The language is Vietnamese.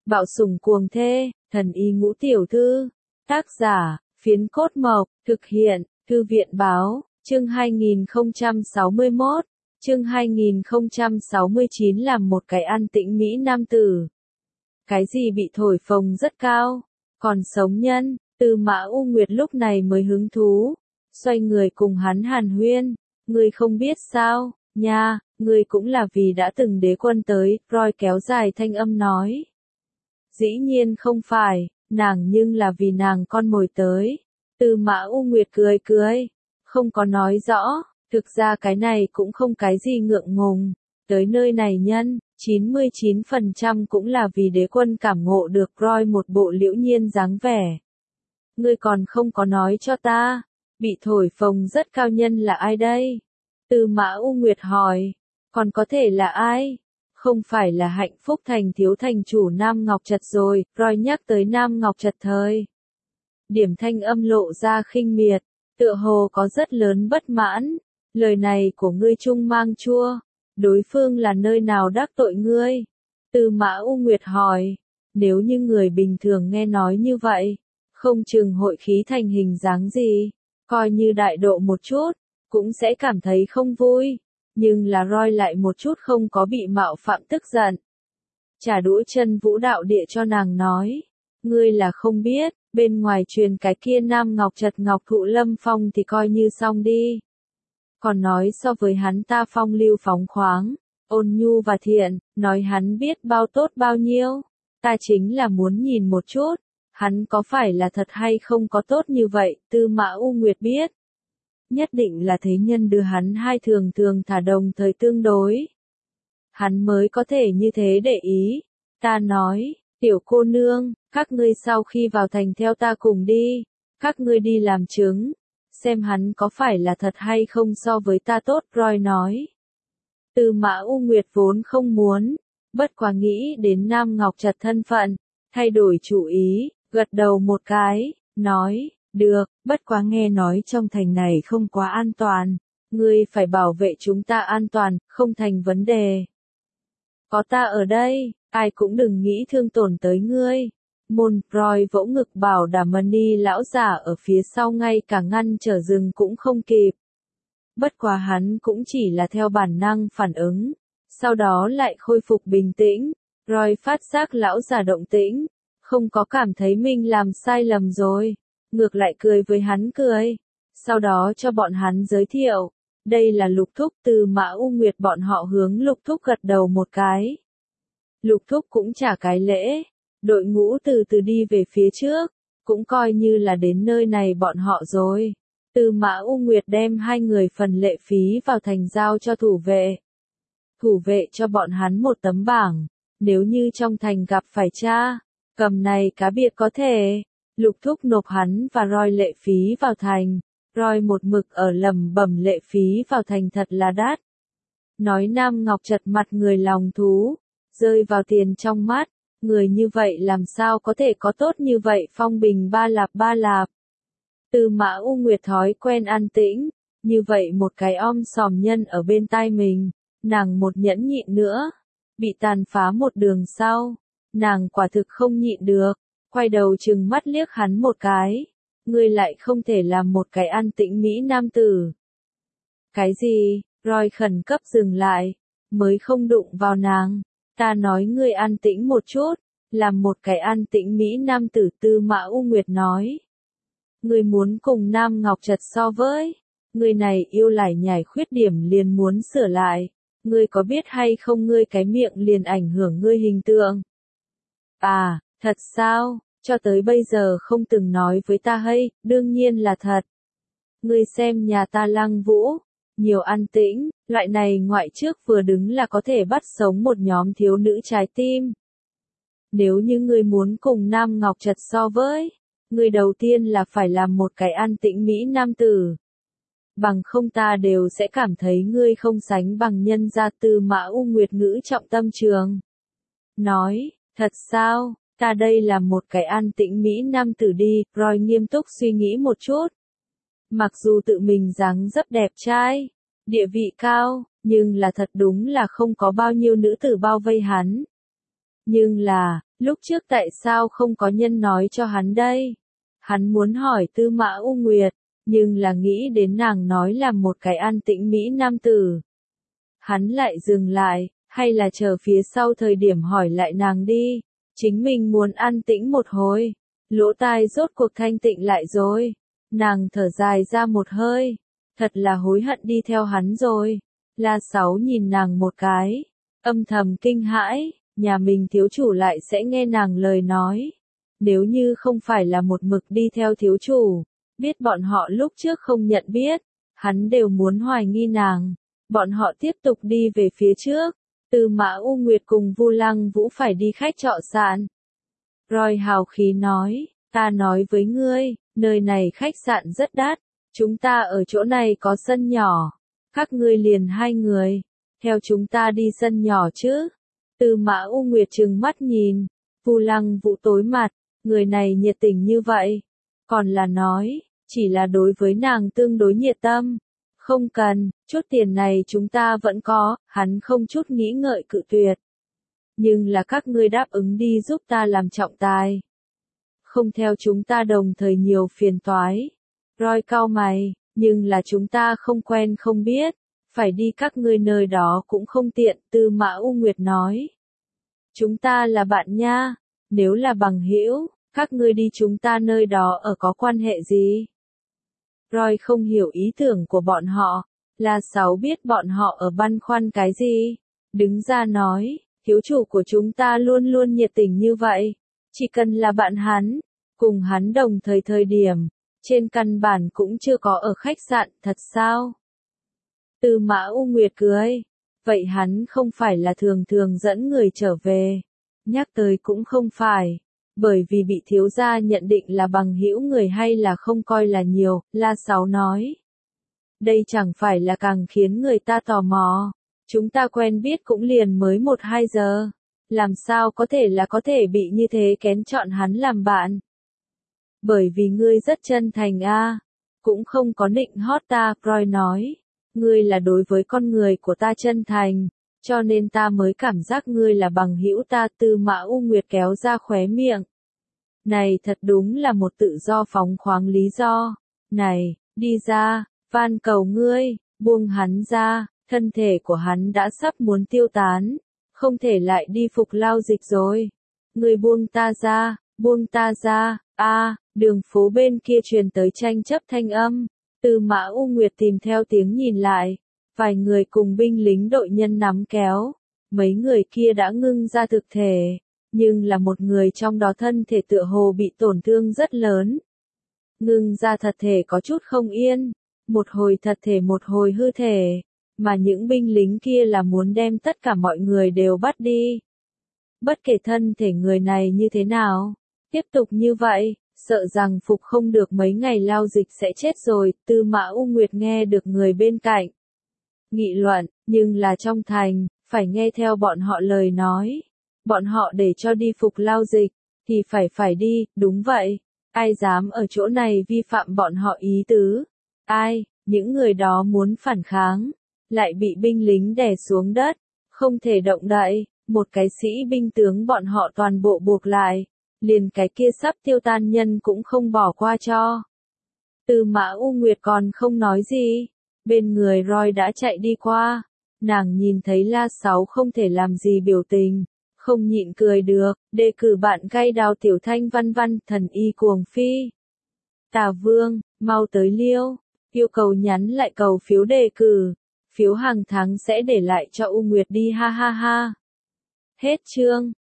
Bạo sủng cuồng thê, thần y ngũ tiểu thư. Tác giả, Phiến Cốt Mộc, thực hiện, Thư viện báo, chương 2061, chương 2069 làm một cái an tĩnh Mỹ nam tử. Cái gì bị thổi phồng rất cao, còn sống nhân, Tư Mã U Nguyệt lúc này mới hứng thú, xoay người cùng hắn hàn huyên, ngươi không biết sao, nha, ngươi cũng là vì đã từng đế quân tới, Roy kéo dài thanh âm nói. Dĩ nhiên không phải, nàng nhưng là vì nàng con mồi tới. Tư Mã U Nguyệt cười cười, không có nói rõ, thực ra cái này cũng không cái gì ngượng ngùng, tới nơi này nhân, 99% cũng là vì đế quân cảm ngộ được Roy một bộ liễu nhiên dáng vẻ. Ngươi còn không có nói cho ta, bị thổi phồng rất cao nhân là ai đây? Tư Mã U Nguyệt hỏi, còn có thể là ai? Không phải là Hạnh Phúc Thành thiếu thành chủ Nam Ngọc Trật rồi, Roy nhắc tới Nam Ngọc Trật thời. Điểm thanh âm lộ ra khinh miệt, tựa hồ có rất lớn bất mãn, lời này của ngươi trung mang chua, đối phương là nơi nào đắc tội ngươi? Tư Mã U Nguyệt hỏi, nếu như người bình thường nghe nói như vậy, không chừng hội khí thành hình dáng gì, coi như đại độ một chút, cũng sẽ cảm thấy không vui. Nhưng là Roy lại một chút không có bị mạo phạm tức giận. Trả đũa chân vũ đạo địa cho nàng nói. Ngươi là không biết, bên ngoài truyền cái kia Nam Ngọc Trật Ngọc Thụ Lâm Phong thì coi như xong đi. Còn nói so với hắn ta phong lưu phóng khoáng, ôn nhu và thiện, nói hắn biết bao tốt bao nhiêu. Ta chính là muốn nhìn một chút, hắn có phải là thật hay không có tốt như vậy, Tư Mã U Nguyệt biết. Nhất định là thế nhân đưa hắn hai thường thả đồng thời tương đối. Hắn mới có thể như thế để ý. Ta nói, tiểu cô nương, các ngươi sau khi vào thành theo ta cùng đi. Các ngươi đi làm chứng. Xem hắn có phải là thật hay không so với ta tốt, Roy nói. Tư Mã U Nguyệt vốn không muốn. Bất quá nghĩ đến Nam Ngọc Trật thân phận. Thay đổi chủ ý, gật đầu một cái, nói. Được, bất quá nghe nói trong thành này không quá an toàn, ngươi phải bảo vệ chúng ta an toàn, không thành vấn đề. Có ta ở đây, ai cũng đừng nghĩ thương tổn tới ngươi. Môn Roy vỗ ngực bảo đảm Mani lão giả ở phía sau ngay cả ngăn trở rừng cũng không kịp. Bất quá hắn cũng chỉ là theo bản năng phản ứng, sau đó lại khôi phục bình tĩnh. Roy phát giác lão giả động tĩnh, không có cảm thấy mình làm sai lầm rồi. Ngược lại cười với hắn cười, sau đó cho bọn hắn giới thiệu, đây là Lục Thúc. Tư Mã U Nguyệt bọn họ hướng Lục Thúc gật đầu một cái. Lục Thúc cũng trả cái lễ, đội ngũ từ từ đi về phía trước, cũng coi như là đến nơi này bọn họ rồi. Tư Mã U Nguyệt đem hai người phần lệ phí vào thành giao cho thủ vệ. Thủ vệ cho bọn hắn một tấm bảng, nếu như trong thành gặp phải cha, cầm này cá biệt có thể. Lục Thúc nộp hắn và Roy lệ phí vào thành. Roy một mực ở lẩm bẩm lệ phí vào thành thật là đắt. Nói Nam Ngọc Trật mặt người lòng thú, rơi vào tiền trong mắt, người như vậy làm sao có thể có tốt như vậy phong bình ba lạp. Tư Mã U Nguyệt thói quen an tĩnh, như vậy một cái om sòm nhân ở bên tai mình, nàng một nhẫn nhịn nữa, bị tàn phá một đường sau, nàng quả thực không nhịn được. Quay đầu chừng mắt liếc hắn một cái, ngươi lại không thể làm một cái an tĩnh Mỹ nam tử. Cái gì? Roy khẩn cấp dừng lại, mới không đụng vào nàng, ta nói ngươi an tĩnh một chút, làm một cái an tĩnh Mỹ nam tử. Tư Mã U Nguyệt nói. Ngươi muốn cùng Nam Ngọc Trật so với, ngươi này yêu lải nhải khuyết điểm liền muốn sửa lại, ngươi có biết hay không ngươi cái miệng liền ảnh hưởng ngươi hình tượng. À, thật sao? Cho tới bây giờ không từng nói với ta hay, đương nhiên là thật. Ngươi xem nhà ta Lăng Vũ, nhiều an tĩnh, loại này ngoại trước vừa đứng là có thể bắt sống một nhóm thiếu nữ trái tim. Nếu như ngươi muốn cùng Nam Ngọc Trật so với, ngươi đầu tiên là phải làm một cái an tĩnh Mỹ nam tử. Bằng không ta đều sẽ cảm thấy ngươi không sánh bằng nhân gia. Tư Mã U Nguyệt ngữ trọng tâm trường. Nói, thật sao? Ta đây là một cái an tĩnh Mỹ nam tử đi. Roy nghiêm túc suy nghĩ một chút. Mặc dù tự mình dáng dấp đẹp trai, địa vị cao, nhưng là thật đúng là không có bao nhiêu nữ tử bao vây hắn. Nhưng là, Lúc trước tại sao không có nhân nói cho hắn đây? Hắn muốn hỏi Tư Mã U Nguyệt, nhưng là nghĩ đến nàng nói là một cái an tĩnh mỹ nam tử. Hắn lại dừng lại, hay là chờ phía sau thời điểm hỏi lại nàng đi, chính mình muốn an tĩnh một hồi. Lỗ tai rốt cuộc thanh tịnh lại rồi, nàng thở dài ra một hơi, thật là hối hận đi theo hắn rồi. La Sáu nhìn nàng một cái, âm thầm kinh hãi, nhà mình thiếu chủ lại sẽ nghe nàng lời nói. Nếu như không phải là một mực đi theo thiếu chủ, biết bọn họ lúc trước không nhận biết, hắn đều muốn hoài nghi nàng. Bọn họ tiếp tục đi về phía trước, Tư Mã U Nguyệt cùng Vu Lăng Vũ phải đi khách trọ sạn. Roy hào khí nói, ta nói với ngươi, nơi này khách sạn rất đắt, chúng ta ở chỗ này có sân nhỏ, các ngươi liền 2 người, theo chúng ta đi sân nhỏ chứ. Tư Mã U Nguyệt trừng mắt nhìn, Vu Lăng Vũ tối mặt, người này nhiệt tình như vậy, còn là nói, chỉ là đối với nàng tương đối nhiệt tâm. Không cần, chút tiền này chúng ta vẫn có, hắn không chút nghĩ ngợi cự tuyệt. Nhưng là các ngươi đáp ứng đi giúp ta làm trọng tài. Không theo chúng ta đồng thời nhiều phiền toái. Roy cau mày, nhưng là chúng ta không quen không biết, phải đi các ngươi nơi đó cũng không tiện, Tư Mã U Nguyệt nói. Chúng ta là bạn nha, nếu là bằng hữu, các ngươi đi chúng ta nơi đó ở có quan hệ gì? Roy không hiểu ý tưởng của bọn họ, La Sáu biết bọn họ ở băn khoăn cái gì, đứng ra nói, thiếu chủ của chúng ta luôn luôn nhiệt tình như vậy, chỉ cần là bạn hắn, cùng hắn đồng thời điểm, trên căn bản cũng chưa có ở khách sạn, thật sao? Tư Mã U Nguyệt cười, vậy hắn không phải là thường dẫn người trở về, nhắc tới cũng không phải. Bởi vì bị thiếu gia nhận định là bằng hữu người hay là không coi là nhiều, La Sáu nói. Đây chẳng phải là càng khiến người ta tò mò. Chúng ta quen biết cũng liền mới 1-2 giờ. Làm sao có thể bị như thế kén chọn hắn làm bạn. Bởi vì ngươi rất chân thành a, cũng không có định hót ta, Roy nói. Ngươi là đối với con người của ta chân thành, cho nên ta mới cảm giác ngươi là bằng hữu ta. Tư Mã U Nguyệt kéo ra khóe miệng. Này thật đúng là một tự do phóng khoáng lý do. Này, đi ra, van cầu ngươi, buông hắn ra, thân thể của hắn đã sắp muốn tiêu tán, không thể lại đi phục lao dịch rồi. Ngươi buông ta ra, đường phố bên kia truyền tới tranh chấp thanh âm. Tư Mã U Nguyệt tìm theo tiếng nhìn lại, vài người cùng binh lính đội nhân nắm kéo, mấy người kia đã ngưng ra thực thể, nhưng là một người trong đó thân thể tựa hồ bị tổn thương rất lớn. Ngưng ra thật thể có chút không yên, một hồi thật thể một hồi hư thể, mà những binh lính kia là muốn đem tất cả mọi người đều bắt đi. Bất kể thân thể người này như thế nào, tiếp tục như vậy, sợ rằng phục không được mấy ngày lao dịch sẽ chết rồi. Tư Mã U Nguyệt nghe được người bên cạnh nghị luận, nhưng là trong thành, phải nghe theo bọn họ lời nói. Bọn họ để cho đi phục lao dịch, thì phải đi, đúng vậy. Ai dám ở chỗ này vi phạm bọn họ ý tứ? Ai, những người đó muốn phản kháng, lại bị binh lính đè xuống đất, không thể động đậy, một cái sĩ binh tướng bọn họ toàn bộ buộc lại, liền cái kia sắp tiêu tan nhân cũng không bỏ qua cho. Tư Mã U Nguyệt còn không nói gì, bên người Roy đã chạy đi qua, nàng nhìn thấy La Sáu không thể làm gì biểu tình. Không nhịn cười được, đề cử bạn cay đào tiểu thanh văn thần y cuồng phi. Tà Vương, mau tới liêu, yêu cầu nhắn lại cầu phiếu đề cử, phiếu hàng tháng sẽ để lại cho U Nguyệt đi ha ha ha. Hết chương.